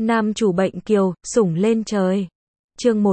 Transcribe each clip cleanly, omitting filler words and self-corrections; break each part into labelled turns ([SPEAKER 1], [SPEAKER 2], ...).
[SPEAKER 1] Nam chủ bệnh kiều, sủng lên trời. Chương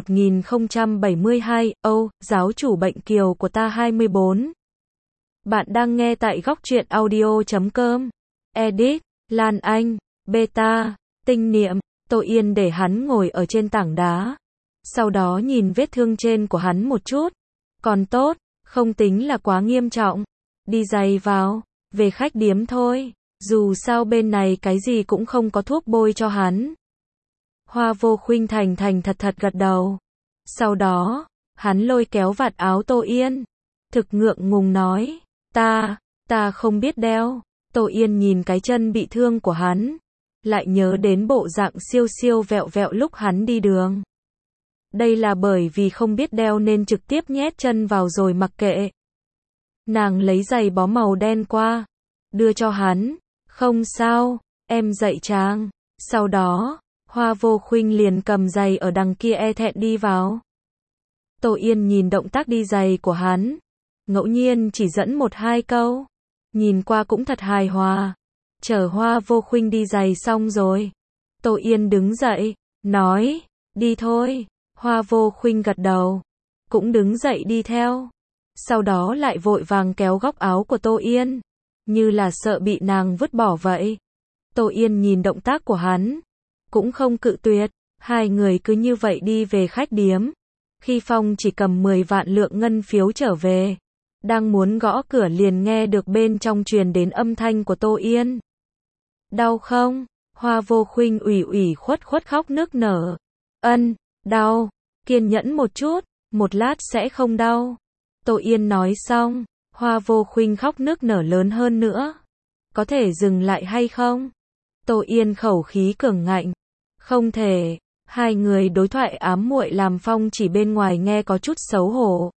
[SPEAKER 1] 1072, Âu, giáo chủ bệnh kiều của ta 24. Bạn đang nghe tại góc truyện audio.com. Edit, Lan Anh, Beta, Tinh Niệm, Tô Yên để hắn ngồi ở trên tảng đá. Sau đó nhìn vết thương trên của hắn một chút. Còn tốt, không tính là quá nghiêm trọng. Đi giày vào, về khách điếm thôi. Dù sao bên này cái gì cũng không có thuốc bôi cho hắn. Hoa Vô Khuynh thành thành thật thật gật đầu. Sau đó, hắn lôi kéo vạt áo Tô Yên. Thực ngượng ngùng nói, ta không biết đeo. Tô Yên nhìn cái chân bị thương của hắn. Lại nhớ đến bộ dạng siêu siêu vẹo vẹo lúc hắn đi đường. Đây là bởi vì không biết đeo nên trực tiếp nhét chân vào rồi mặc kệ. Nàng lấy giày bó màu đen qua. Đưa cho hắn. Không sao, em dạy chàng. Sau đó, Hoa Vô Khuynh liền cầm giày ở đằng kia e thẹn đi vào. Tô Yên nhìn động tác đi giày của hắn. Ngẫu nhiên chỉ dẫn 1-2 câu. Nhìn qua cũng thật hài hòa. Chờ Hoa Vô Khuynh đi giày xong rồi. Tô Yên đứng dậy, nói, đi thôi. Hoa Vô Khuynh gật đầu. Cũng đứng dậy đi theo. Sau đó lại vội vàng kéo góc áo của Tô Yên. Như là sợ bị nàng vứt bỏ vậy. Tô Yên nhìn động tác của hắn. Cũng không cự tuyệt. Hai người cứ như vậy đi về khách điếm. Khi Phong chỉ cầm 10 vạn lượng ngân phiếu trở về. Đang muốn gõ cửa liền nghe được bên trong truyền đến âm thanh của Tô Yên. Đau không? Hoa Vô Khuynh ủy khuất khóc nức nở. Đau. Kiên nhẫn một chút. Một lát sẽ không đau. Tô Yên nói xong. Hoa Vô Khuynh khóc nức nở lớn hơn nữa. Có thể dừng lại hay không? Tô Yên khẩu khí cường ngạnh. Không thể. Hai người đối thoại ám muội làm Phong chỉ bên ngoài nghe có chút xấu hổ.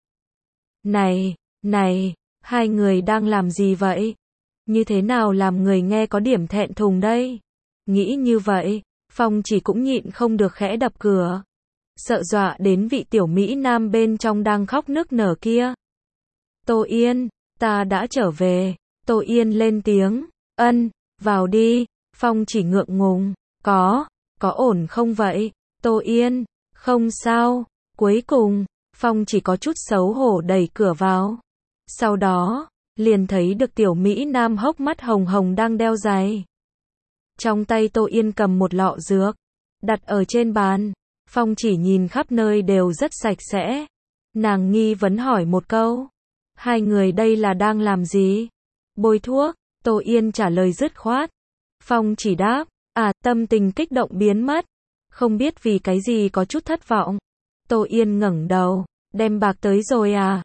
[SPEAKER 1] Này, hai người đang làm gì vậy? Như thế nào làm người nghe có điểm thẹn thùng đây? Nghĩ như vậy, Phong chỉ cũng nhịn không được khẽ đập cửa. Sợ dọa đến vị tiểu Mỹ Nam bên trong đang khóc nức nở kia. Tô Yên, ta đã trở về. Tô Yên lên tiếng. Vào đi. Phong chỉ ngượng ngùng. Có ổn không vậy? Tô Yên, không sao. Cuối cùng, Phong chỉ có chút xấu hổ đẩy cửa vào. Sau đó, liền thấy được tiểu Mỹ Nam hốc mắt hồng hồng đang đeo giày. Trong tay Tô Yên cầm một lọ dược, đặt ở trên bàn. Phong chỉ nhìn khắp nơi đều rất sạch sẽ. Nàng nghi vấn hỏi một câu. Hai người đây là đang làm gì? Bôi thuốc. Tô Yên trả lời dứt khoát. Phong chỉ đáp, tâm tình kích động biến mất. Không biết vì cái gì có chút thất vọng. Tô Yên ngẩng đầu, đem bạc tới rồi à?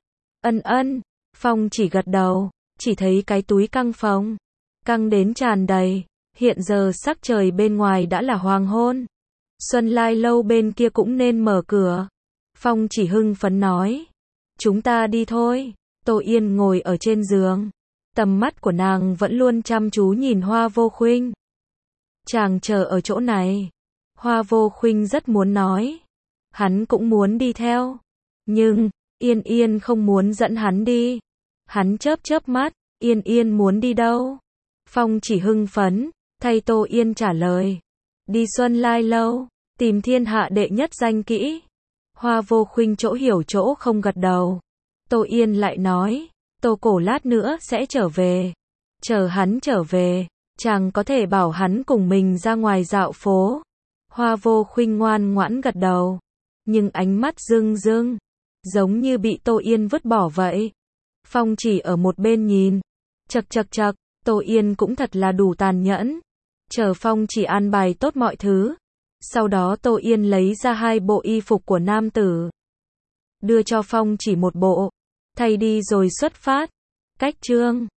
[SPEAKER 1] Phong chỉ gật đầu, chỉ thấy cái túi căng phồng. Căng đến tràn đầy. Hiện giờ sắc trời bên ngoài đã là hoàng hôn. Xuân Lai lâu bên kia cũng nên mở cửa. Phong chỉ hưng phấn nói. Chúng ta đi thôi. Tô Yên ngồi ở trên giường. Tầm mắt của nàng vẫn luôn chăm chú nhìn Hoa Vô Khuynh. Chàng chờ ở chỗ này. Hoa Vô Khuynh rất muốn nói. Hắn cũng muốn đi theo. Nhưng, Yên không muốn dẫn hắn đi. Hắn chớp mắt. Yên muốn đi đâu? Phong chỉ hưng phấn, thay Tô Yên trả lời. Đi Xuân Lai lâu, tìm thiên hạ đệ nhất danh kỹ. Hoa Vô Khuynh chỗ hiểu chỗ không gật đầu. Tô Yên lại nói. Tô Cổ lát nữa sẽ trở về. Chờ hắn trở về, chàng có thể bảo hắn cùng mình ra ngoài dạo phố. Hoa Vô Khuynh ngoan ngoãn gật đầu. Nhưng ánh mắt rưng, giống như bị Tô Yên vứt bỏ vậy. Phong chỉ ở một bên nhìn. Chậc, Tô Yên cũng thật là đủ tàn nhẫn. Chờ Phong chỉ an bài tốt mọi thứ. Sau đó Tô Yên lấy ra 2 bộ y phục của nam tử. Đưa cho Phong chỉ một bộ. Thay đi rồi xuất phát. Cách chương